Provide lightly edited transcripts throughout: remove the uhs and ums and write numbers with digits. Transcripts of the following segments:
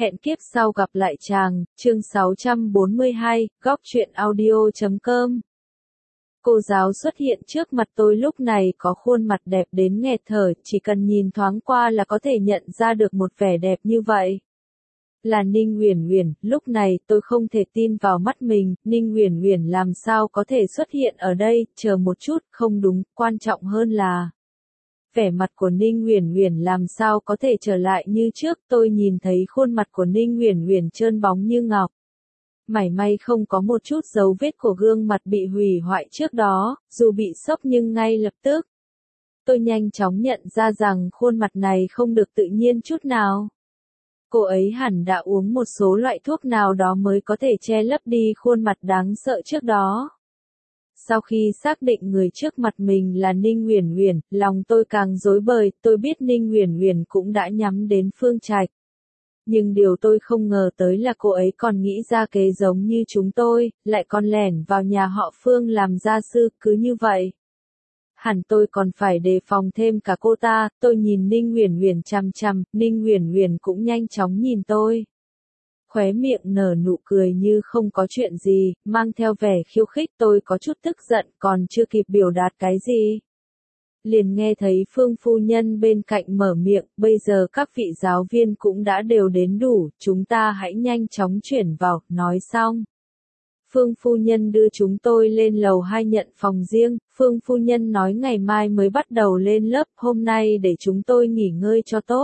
Hẹn kiếp sau gặp lại chàng, chương 642, góc truyện audio.com. Cô giáo xuất hiện trước mặt tôi lúc này có khuôn mặt đẹp đến nghẹt thở, chỉ cần nhìn thoáng qua là có thể nhận ra được một vẻ đẹp như vậy. Là Ninh Uyển Uyển, lúc này tôi không thể tin vào mắt mình, Ninh Uyển Uyển làm sao có thể xuất hiện ở đây, chờ một chút, không đúng, quan trọng hơn là vẻ mặt của Ninh Uyển Uyển làm sao có thể trở lại như trước, tôi nhìn thấy khuôn mặt của Ninh Uyển Uyển trơn bóng như ngọc. Mảy may không có một chút dấu vết của gương mặt bị hủy hoại trước đó, dù bị sốc nhưng ngay lập tức. Tôi nhanh chóng nhận ra rằng khuôn mặt này không được tự nhiên chút nào. Cô ấy hẳn đã uống một số loại thuốc nào đó mới có thể che lấp đi khuôn mặt đáng sợ trước đó. Sau khi xác định người trước mặt mình là Ninh Uyển Uyển, lòng tôi càng rối bời, tôi biết Ninh Uyển Uyển cũng đã nhắm đến Phương Trạch. Nhưng điều tôi không ngờ tới là cô ấy còn nghĩ ra kế giống như chúng tôi, lại còn lẻn vào nhà họ Phương làm gia sư, cứ như vậy. Hẳn tôi còn phải đề phòng thêm cả cô ta, tôi nhìn Ninh Uyển Uyển chằm chằm, Ninh Uyển Uyển cũng nhanh chóng nhìn tôi. Khóe miệng nở nụ cười như không có chuyện gì, mang theo vẻ khiêu khích, tôi có chút tức giận, còn chưa kịp biểu đạt cái gì. Liền nghe thấy Phương phu nhân bên cạnh mở miệng, bây giờ các vị giáo viên cũng đã đều đến đủ, chúng ta hãy nhanh chóng chuyển vào, nói xong. Phương phu nhân đưa chúng tôi lên lầu 2 nhận phòng riêng, Phương phu nhân nói ngày mai mới bắt đầu lên lớp, hôm nay để chúng tôi nghỉ ngơi cho tốt.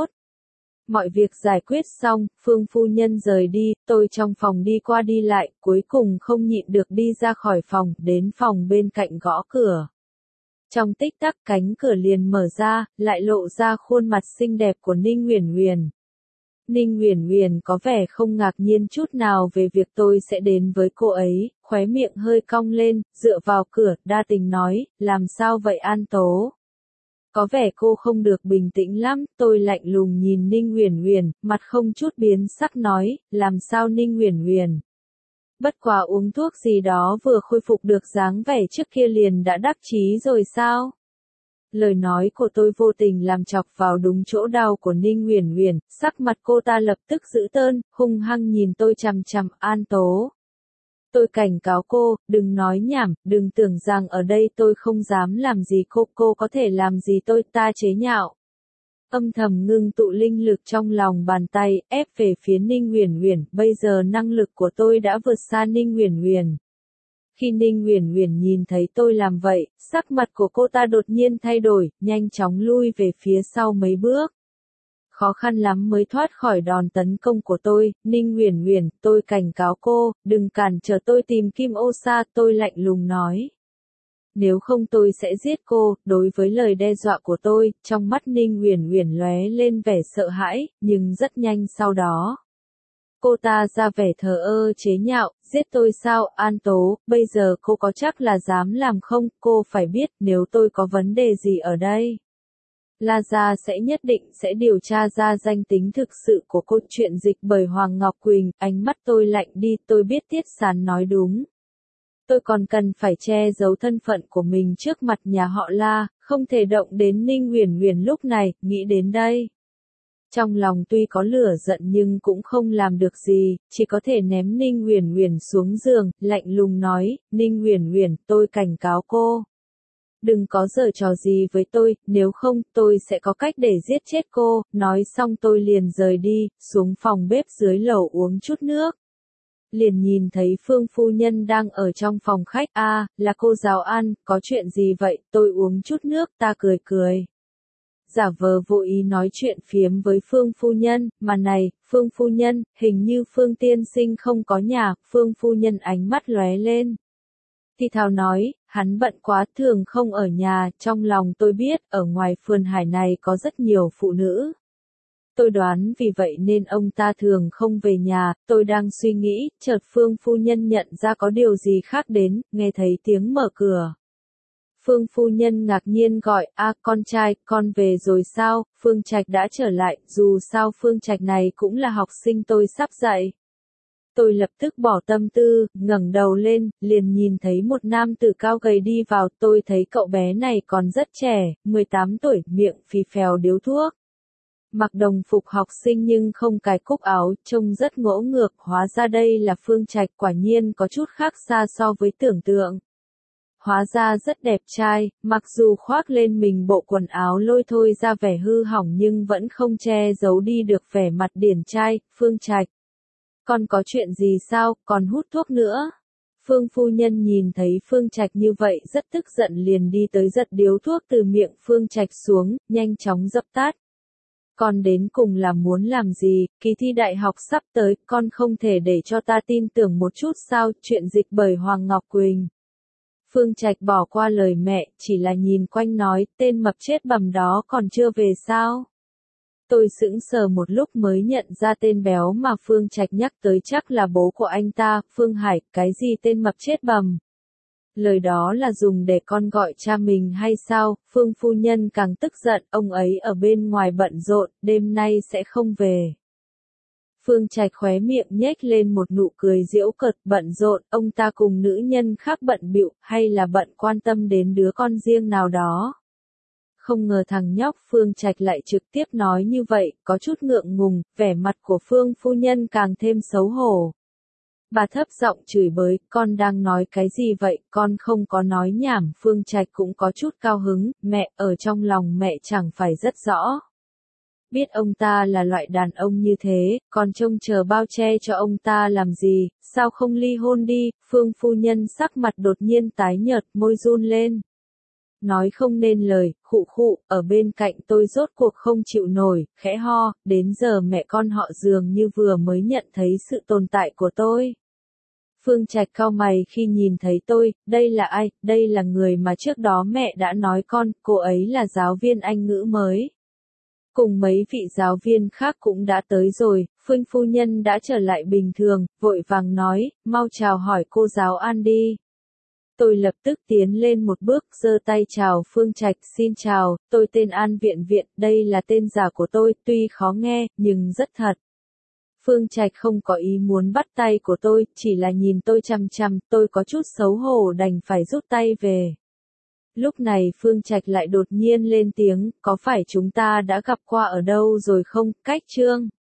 Mọi việc giải quyết xong, Phương phu nhân rời đi, tôi trong phòng đi qua đi lại, cuối cùng không nhịn được đi ra khỏi phòng, đến phòng bên cạnh gõ cửa. Trong tích tắc cánh cửa liền mở ra, lại lộ ra khuôn mặt xinh đẹp của Ninh Uyển Uyển. Ninh Uyển Uyển có vẻ không ngạc nhiên chút nào về việc tôi sẽ đến với cô ấy, khóe miệng hơi cong lên, dựa vào cửa, đa tình nói, làm sao vậy An Tố? Có vẻ cô không được bình tĩnh lắm, tôi lạnh lùng nhìn Ninh Uyển Uyển, mặt không chút biến sắc nói, làm sao Ninh Uyển Uyển? Bất quá uống thuốc gì đó vừa khôi phục được dáng vẻ trước kia liền đã đắc chí rồi sao? Lời nói của tôi vô tình làm chọc vào đúng chỗ đau của Ninh Uyển Uyển, sắc mặt cô ta lập tức dữ tợn, hung hăng nhìn tôi chằm chằm, An Tố. Tôi cảnh cáo cô, đừng nói nhảm, đừng tưởng rằng ở đây tôi không dám làm gì cô có thể làm gì tôi, ta chế nhạo. Âm thầm ngưng tụ linh lực trong lòng bàn tay, ép về phía Ninh Uyển Uyển, bây giờ năng lực của tôi đã vượt xa Ninh Uyển Uyển. Khi Ninh Uyển Uyển nhìn thấy tôi làm vậy, sắc mặt của cô ta đột nhiên thay đổi, nhanh chóng lui về phía sau mấy bước. Khó khăn lắm mới thoát khỏi đòn tấn công của tôi, Ninh Uyển Uyển, tôi cảnh cáo cô, đừng cản trở tôi tìm Kim Ô Sa, tôi lạnh lùng nói. Nếu không tôi sẽ giết cô, đối với lời đe dọa của tôi, trong mắt Ninh Uyển Uyển lóe lên vẻ sợ hãi, nhưng rất nhanh sau đó. Cô ta ra vẻ thờ ơ chế nhạo, giết tôi sao, An Tố, bây giờ cô có chắc là dám làm không, cô phải biết nếu tôi có vấn đề gì ở đây. La Gia sẽ nhất định sẽ điều tra ra danh tính thực sự của cô, chuyện dịch bởi Hoàng Ngọc Quỳnh, ánh mắt tôi lạnh đi, tôi biết Tiết Sán nói đúng. Tôi còn cần phải che giấu thân phận của mình trước mặt nhà họ La, không thể động đến Ninh Uyển Uyển lúc này, nghĩ đến đây. Trong lòng tuy có lửa giận nhưng cũng không làm được gì, chỉ có thể ném Ninh Uyển Uyển xuống giường, lạnh lùng nói, Ninh Uyển Uyển, tôi cảnh cáo cô. Đừng có giở trò gì với tôi, nếu không, tôi sẽ có cách để giết chết cô, nói xong tôi liền rời đi, xuống phòng bếp dưới lầu uống chút nước. Liền nhìn thấy Phương phu nhân đang ở trong phòng khách, là cô giáo An, có chuyện gì vậy, tôi uống chút nước, ta cười cười. Giả vờ vô ý nói chuyện phiếm với Phương phu nhân, mà này, Phương phu nhân, hình như Phương tiên sinh không có nhà, Phương phu nhân ánh mắt lóe lên. Thì thào nói, hắn bận quá thường không ở nhà, trong lòng tôi biết, ở ngoài phường hải này có rất nhiều phụ nữ. Tôi đoán vì vậy nên ông ta thường không về nhà, tôi đang suy nghĩ, chợt Phương phu nhân nhận ra có điều gì khác đến, nghe thấy tiếng mở cửa. Phương phu nhân ngạc nhiên gọi, con trai, con về rồi sao, Phương Trạch đã trở lại, dù sao Phương Trạch này cũng là học sinh tôi sắp dạy. Tôi lập tức bỏ tâm tư, ngẩng đầu lên, liền nhìn thấy một nam tử cao gầy đi vào, tôi thấy cậu bé này còn rất trẻ, 18 tuổi, miệng phì phèo điếu thuốc. Mặc đồng phục học sinh nhưng không cài cúc áo, trông rất ngỗ ngược, hóa ra đây là Phương Trạch, quả nhiên có chút khác xa so với tưởng tượng. Hóa ra rất đẹp trai, mặc dù khoác lên mình bộ quần áo lôi thôi ra vẻ hư hỏng nhưng vẫn không che giấu đi được vẻ mặt điển trai. Phương Trạch, con có chuyện gì sao, còn hút thuốc nữa? Phương phu nhân nhìn thấy Phương Trạch như vậy rất tức giận liền đi tới giật điếu thuốc từ miệng Phương Trạch xuống, nhanh chóng dập tắt. Con đến cùng là muốn làm gì, kỳ thi đại học sắp tới, con không thể để cho ta tin tưởng một chút sao, chuyện dịch bởi Hoàng Ngọc Quỳnh. Phương Trạch bỏ qua lời mẹ, chỉ là nhìn quanh nói, tên mập chết bầm đó còn chưa về sao? Tôi sững sờ một lúc mới nhận ra tên béo mà Phương Trạch nhắc tới chắc là bố của anh ta, Phương Hải, cái gì tên mập chết bầm? Lời đó là dùng để con gọi cha mình hay sao? Phương phu nhân càng tức giận, ông ấy ở bên ngoài bận rộn, đêm nay sẽ không về. Phương Trạch khóe miệng nhếch lên một nụ cười giễu cợt, bận rộn, ông ta cùng nữ nhân khác bận bịu, hay là bận quan tâm đến đứa con riêng nào đó. Không ngờ thằng nhóc Phương Trạch lại trực tiếp nói như vậy, có chút ngượng ngùng, vẻ mặt của Phương phu nhân càng thêm xấu hổ. Bà thấp giọng chửi bới, con đang nói cái gì vậy, con không có nói nhảm. Phương Trạch cũng có chút cao hứng, mẹ, ở trong lòng mẹ chẳng phải rất rõ. Biết ông ta là loại đàn ông như thế, còn trông chờ bao che cho ông ta làm gì, sao không ly hôn đi? Phương phu nhân sắc mặt đột nhiên tái nhợt, môi run lên. Nói không nên lời, khụ khụ, ở bên cạnh tôi rốt cuộc không chịu nổi, khẽ ho, đến giờ mẹ con họ dường như vừa mới nhận thấy sự tồn tại của tôi. Phương Trạch cau mày khi nhìn thấy tôi, đây là ai, đây là người mà trước đó mẹ đã nói con, cô ấy là giáo viên Anh ngữ mới. Cùng mấy vị giáo viên khác cũng đã tới rồi, Phương phu nhân đã trở lại bình thường, vội vàng nói, mau chào hỏi cô giáo An đi. Tôi lập tức tiến lên một bước, giơ tay chào Phương Trạch, xin chào, tôi tên An Viện Viện, đây là tên giả của tôi, tuy khó nghe, nhưng rất thật. Phương Trạch không có ý muốn bắt tay của tôi, chỉ là nhìn tôi chằm chằm, tôi có chút xấu hổ đành phải rút tay về. Lúc này Phương Trạch lại đột nhiên lên tiếng, có phải chúng ta đã gặp qua ở đâu rồi không, Cách Trương?